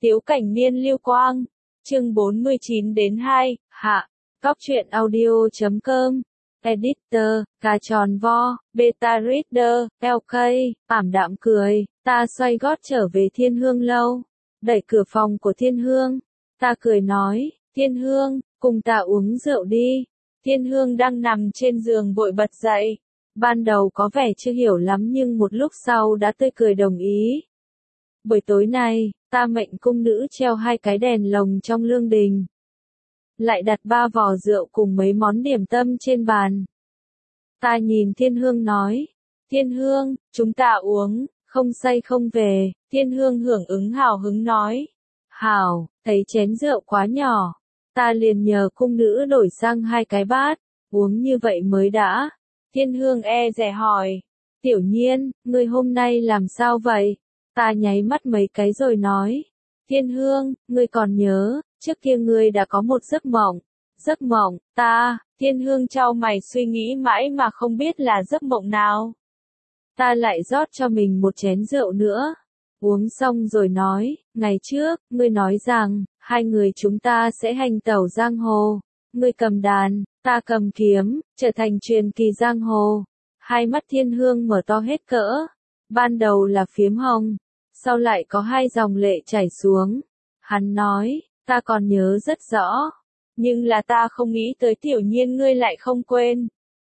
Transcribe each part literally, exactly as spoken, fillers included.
Tiếu Cảnh Niên Lưu Quang, chương bốn mươi chín đến hai, hạ, Cóc truyện audio chấm com, Editor, Cà Tròn Vo, Beta Reader, lờ ca, ảm đạm cười, ta xoay gót trở về Thiên Hương lâu, đẩy cửa phòng của Thiên Hương, ta cười nói, Thiên Hương, cùng ta uống rượu đi. Thiên Hương đang nằm trên giường vội bật dậy, ban đầu có vẻ chưa hiểu lắm nhưng một lúc sau đã tươi cười đồng ý. Buổi tối này, ta mệnh cung nữ treo hai cái đèn lồng trong lương đình. Lại đặt ba vò rượu cùng mấy món điểm tâm trên bàn. Ta nhìn Thiên Hương nói, Thiên Hương, chúng ta uống, không say không về. Thiên Hương hưởng ứng hào hứng nói, hảo, thấy chén rượu quá nhỏ. Ta liền nhờ cung nữ đổi sang hai cái bát, uống như vậy mới đã. Thiên Hương e dè hỏi, Tiểu Nhiên, ngươi hôm nay làm sao vậy? Ta nháy mắt mấy cái rồi nói, Thiên Hương, ngươi còn nhớ, trước kia ngươi đã có một giấc mộng. Giấc mộng, ta, Thiên Hương chau mày suy nghĩ mãi mà không biết là giấc mộng nào. Ta lại rót cho mình một chén rượu nữa. Uống xong rồi nói, ngày trước, ngươi nói rằng, hai người chúng ta sẽ hành tẩu giang hồ. Ngươi cầm đàn, ta cầm kiếm, trở thành truyền kỳ giang hồ. Hai mắt Thiên Hương mở to hết cỡ. Ban đầu là phiếm hồng, sau lại có hai dòng lệ chảy xuống. Hắn nói, ta còn nhớ rất rõ, nhưng là ta không nghĩ tới Tiểu Nhiên ngươi lại không quên.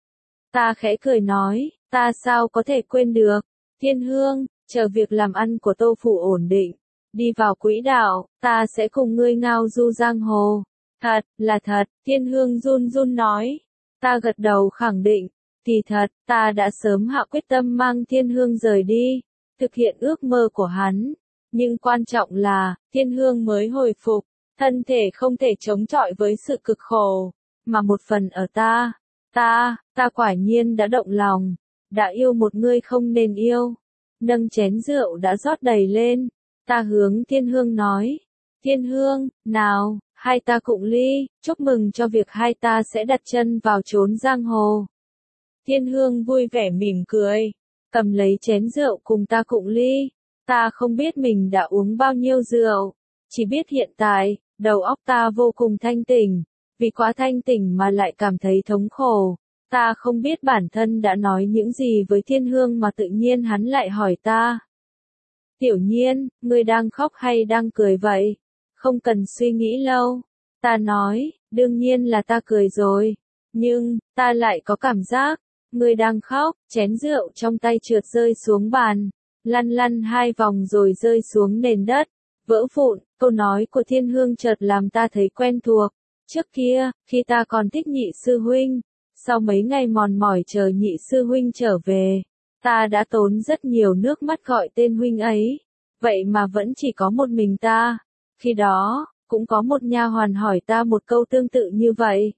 Ta khẽ cười nói, ta sao có thể quên được. Thiên Hương, chờ việc làm ăn của Tô Phủ ổn định, đi vào quỹ đạo, ta sẽ cùng ngươi ngao du giang hồ. Thật, là thật, Thiên Hương run run nói. Ta gật đầu khẳng định, thì thật, ta đã sớm hạ quyết tâm mang Thiên Hương rời đi, thực hiện ước mơ của hắn. Nhưng quan trọng là, Thiên Hương mới hồi phục, thân thể không thể chống chọi với sự cực khổ, mà một phần ở ta. Ta, ta quả nhiên đã động lòng, đã yêu một người không nên yêu. Nâng chén rượu đã rót đầy lên, ta hướng Thiên Hương nói, Thiên Hương, nào, hai ta cụng ly, chúc mừng cho việc hai ta sẽ đặt chân vào chốn giang hồ. Thiên Hương vui vẻ mỉm cười, cầm lấy chén rượu cùng ta cụng ly. Ta không biết mình đã uống bao nhiêu rượu, chỉ biết hiện tại, đầu óc ta vô cùng thanh tỉnh, vì quá thanh tỉnh mà lại cảm thấy thống khổ. Ta không biết bản thân đã nói những gì với Thiên Hương mà tự nhiên hắn lại hỏi ta. Tiểu Nhiên, ngươi đang khóc hay đang cười vậy? Không cần suy nghĩ lâu. Ta nói, đương nhiên là ta cười rồi. Nhưng, ta lại có cảm giác, ngươi đang khóc. Chén rượu trong tay trượt rơi xuống bàn, lăn lăn hai vòng rồi rơi xuống nền đất, vỡ vụn. Câu nói của Thiên Hương chợt làm ta thấy quen thuộc. Trước kia, khi ta còn thích nhị sư huynh, sau mấy ngày mòn mỏi chờ nhị sư huynh trở về, ta đã tốn rất nhiều nước mắt gọi tên huynh ấy. Vậy mà vẫn chỉ có một mình ta. Khi đó, cũng có một nha hoàn hỏi ta một câu tương tự như vậy.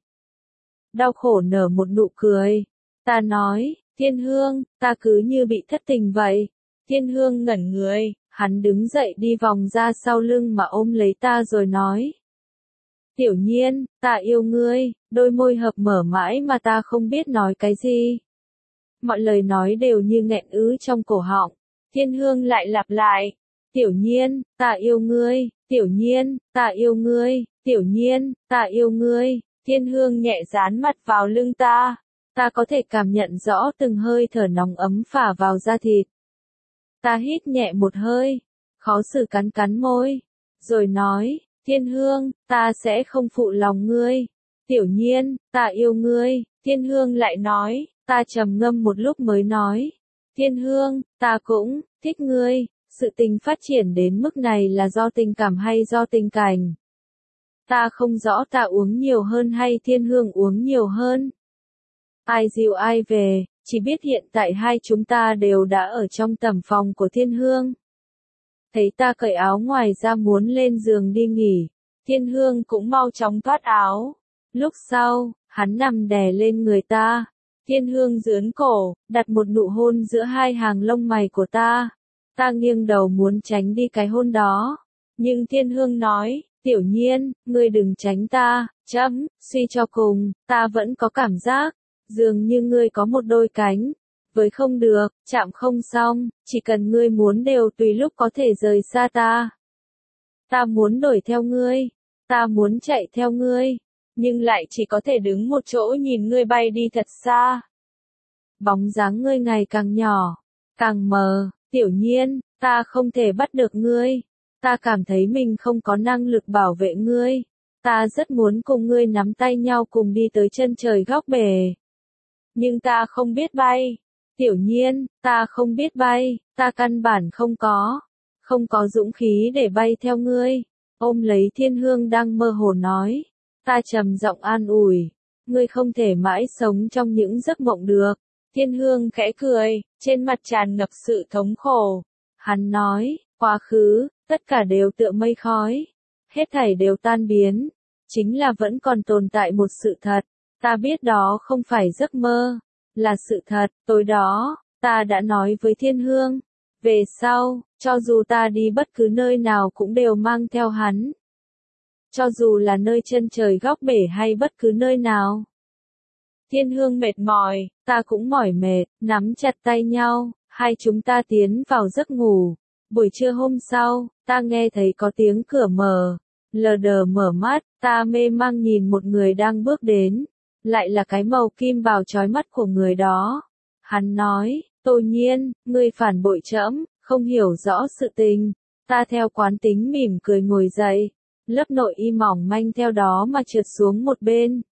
Đau khổ nở một nụ cười. Ta nói, Thiên Hương, ta cứ như bị thất tình vậy. Thiên Hương ngẩn người, hắn đứng dậy đi vòng ra sau lưng mà ôm lấy ta rồi nói. Tiểu Nhiên, ta yêu ngươi. Đôi môi hợp mở mãi mà ta không biết nói cái gì. Mọi lời nói đều như nghẹn ứ trong cổ họng. Thiên Hương lại lặp lại. Tiểu Nhiên, ta yêu ngươi. Tiểu Nhiên, ta yêu ngươi. Tiểu Nhiên, ta yêu ngươi. Thiên Hương nhẹ dán mặt vào lưng ta. Ta có thể cảm nhận rõ từng hơi thở nóng ấm phả vào da thịt. Ta hít nhẹ một hơi, khó xử cắn cắn môi, rồi nói, Thiên Hương, ta sẽ không phụ lòng ngươi. Tiểu Nhiên, ta yêu ngươi. Thiên Hương lại nói, ta trầm ngâm một lúc mới nói, Thiên Hương, ta cũng thích ngươi. Sự tình phát triển đến mức này là do tình cảm hay do tình cảnh? Ta không rõ ta uống nhiều hơn hay Thiên Hương uống nhiều hơn. Ai dìu ai về, chỉ biết hiện tại hai chúng ta đều đã ở trong tầm phòng của Thiên Hương. Thấy ta cởi áo ngoài ra muốn lên giường đi nghỉ, Thiên Hương cũng mau chóng thoát áo. Lúc sau, hắn nằm đè lên người ta. Thiên Hương giương cổ, đặt một nụ hôn giữa hai hàng lông mày của ta. Ta nghiêng đầu muốn tránh đi cái hôn đó. Nhưng Thiên Hương nói, Tiểu Nhiên, ngươi đừng tránh ta, chấm, suy cho cùng, ta vẫn có cảm giác, dường như ngươi có một đôi cánh. Với không được, chạm không xong, chỉ cần ngươi muốn đều tùy lúc có thể rời xa ta. Ta muốn đuổi theo ngươi, ta muốn chạy theo ngươi, nhưng lại chỉ có thể đứng một chỗ nhìn ngươi bay đi thật xa. Bóng dáng ngươi ngày càng nhỏ, càng mờ, Tiểu Nhiên, ta không thể bắt được ngươi. Ta cảm thấy mình không có năng lực bảo vệ ngươi. Ta rất muốn cùng ngươi nắm tay nhau cùng đi tới chân trời góc bể. Nhưng ta không biết bay. Tiểu Nhiên, ta không biết bay, ta căn bản không có. Không có dũng khí để bay theo ngươi. Ôm lấy Thiên Hương đang mơ hồ nói. Ta trầm giọng an ủi. Ngươi không thể mãi sống trong những giấc mộng được. Thiên Hương khẽ cười, trên mặt tràn ngập sự thống khổ. Hắn nói, quá khứ, tất cả đều tựa mây khói. Hết thảy đều tan biến. Chính là vẫn còn tồn tại một sự thật. Ta biết đó không phải giấc mơ. Là sự thật, tối đó, ta đã nói với Thiên Hương. Về sau, cho dù ta đi bất cứ nơi nào cũng đều mang theo hắn. Cho dù là nơi chân trời góc bể hay bất cứ nơi nào. Thiên Hương mệt mỏi, ta cũng mỏi mệt, nắm chặt tay nhau, hai chúng ta tiến vào giấc ngủ. Buổi trưa hôm sau, ta nghe thấy có tiếng cửa mở. Lờ đờ mở mắt, ta mê mang nhìn một người đang bước đến. Lại là cái màu kim bào chói mắt của người đó. Hắn nói, Tô Nhiên, ngươi phản bội trẫm, không hiểu rõ sự tình. Ta theo quán tính mỉm cười ngồi dậy. Lớp nội y mỏng manh theo đó mà trượt xuống một bên.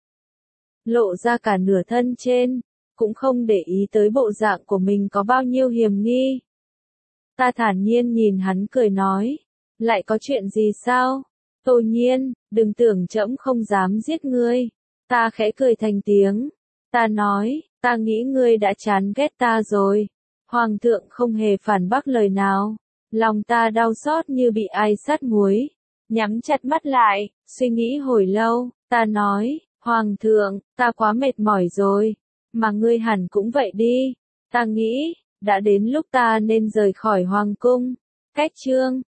Lộ ra cả nửa thân trên, cũng không để ý tới bộ dạng của mình có bao nhiêu hiểm nghi. Ta thản nhiên nhìn hắn cười nói, lại có chuyện gì sao? Tô Nhiên, đừng tưởng trẫm không dám giết ngươi. Ta khẽ cười thành tiếng. Ta nói, ta nghĩ ngươi đã chán ghét ta rồi. Hoàng thượng không hề phản bác lời nào. Lòng ta đau xót như bị ai sát muối. Nhắm chặt mắt lại, suy nghĩ hồi lâu, ta nói, Hoàng thượng, ta quá mệt mỏi rồi. Mà ngươi hẳn cũng vậy đi. Ta nghĩ, đã đến lúc ta nên rời khỏi Hoàng cung. Cách chương